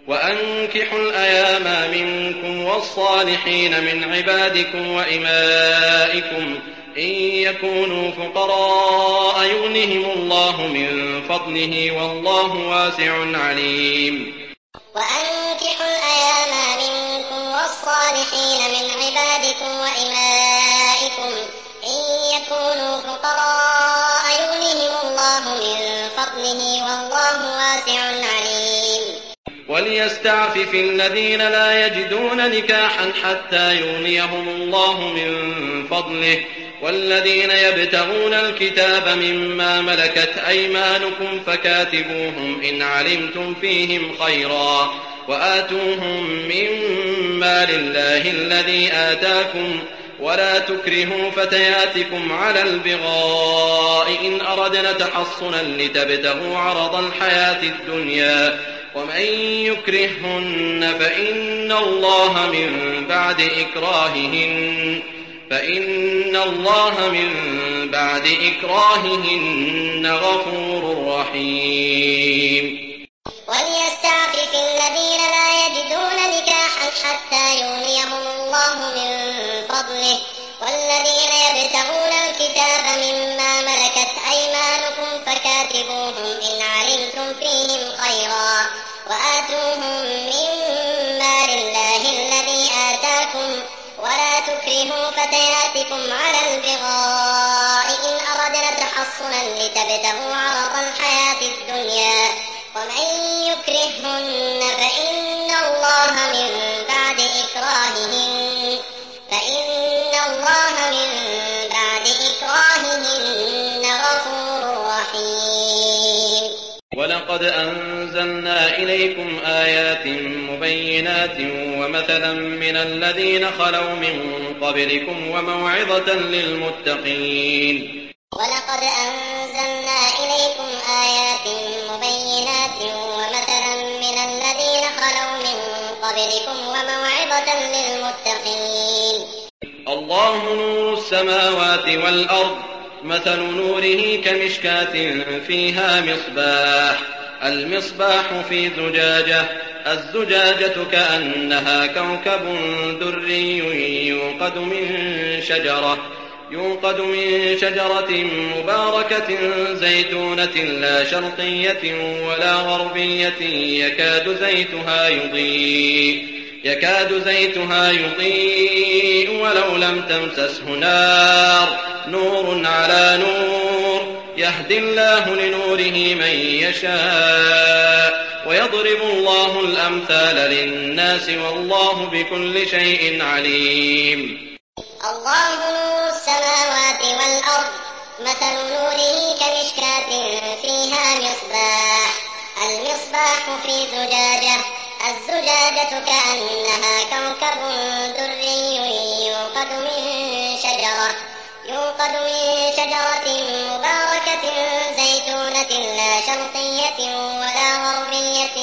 وأنكحوا الأيام منكم والصالحين من عبادكم وإمائكم إن يكونوا فقراء يغنهم الله من فضله والله واسع عليم. وأنكحوا الأيام منكم والصالحين من عبادكم وإمائكم إن يكونوا فقراء يغنهم الله من فضله والله واسع عليم. وليستعفف الذين لا يجدون نكاحا حتى يغنيهم الله من فضله والذين يبتغون الكتاب مما ملكت أيمانكم فكاتبوهم إن علمتم فيهم خيرا وآتوهم مما لله الذي آتاكم ولا تكرهوا فتياتكم على البغاء إن أردنا تحصنا لتبتغوا عرض الحياة الدنيا ومن يكرههن فإن الله من بعد إكراههن غفور رحيم. وليستعفف الذين لا يجدون نكاحا حتى يغنيهم الله من فضله والذين يبتغون الكتاب مما ملكت أيمانكم فكاتبوهم إن علمتم فيهم خيرا وآتوهم مما لله الذي آتاكم ولا تكرهوا فتياتكم على البغاء إن أردنا تحصنا لتبتغوا عرض الحياة الدنيا ومن يكرههن فإن الله من بعد إكراههن غفور رحيم. ولقد أنزلنا إليكم آيات مبينات ومثلا من الذين خلوا من قبلكم وموعظة للمتقين. ولقد أنزلنا إليكم آيات مبينات ومثلا من الذين خلوا من قبلكم وموعظة للمتقين. الله نور السماوات والأرض مثل نوره كمشكاة فيها مصباح المصباح في زجاجة الزجاجة كأنها كوكب دري يوقد من شجرة مباركة زيتونة لا شرقية ولا غربية يكاد زيتها يضيء ولو لم تمسسه نار نور على نور يهدي الله لنوره من يشاء ويضرب الله الأمثال للناس والله بكل شيء عليم. الله نور السماوات والأرض مثل نوره كمشكاة فيها مصباح المصباح في زجاجة الزجاجة كأنها كوكب دري يوقد من شجرة مباركة زيتونة لا شرقية ولا غربية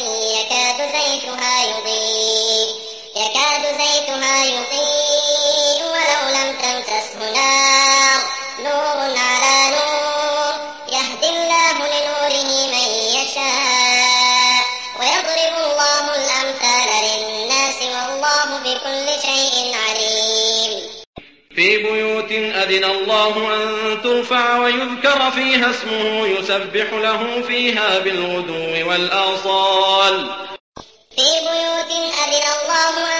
يكاد زيتها يضيء ولو لم تمسسه نار نور على نور يهدي الله لنوره من يشاء ويضرب الله الأمثال للناس والله بكل شيء عليم. في بيوت أذن الله أن ترفع ويذكر فيها اسمه يسبح له فيها بالغدو والآصال. في بيوت أذن الله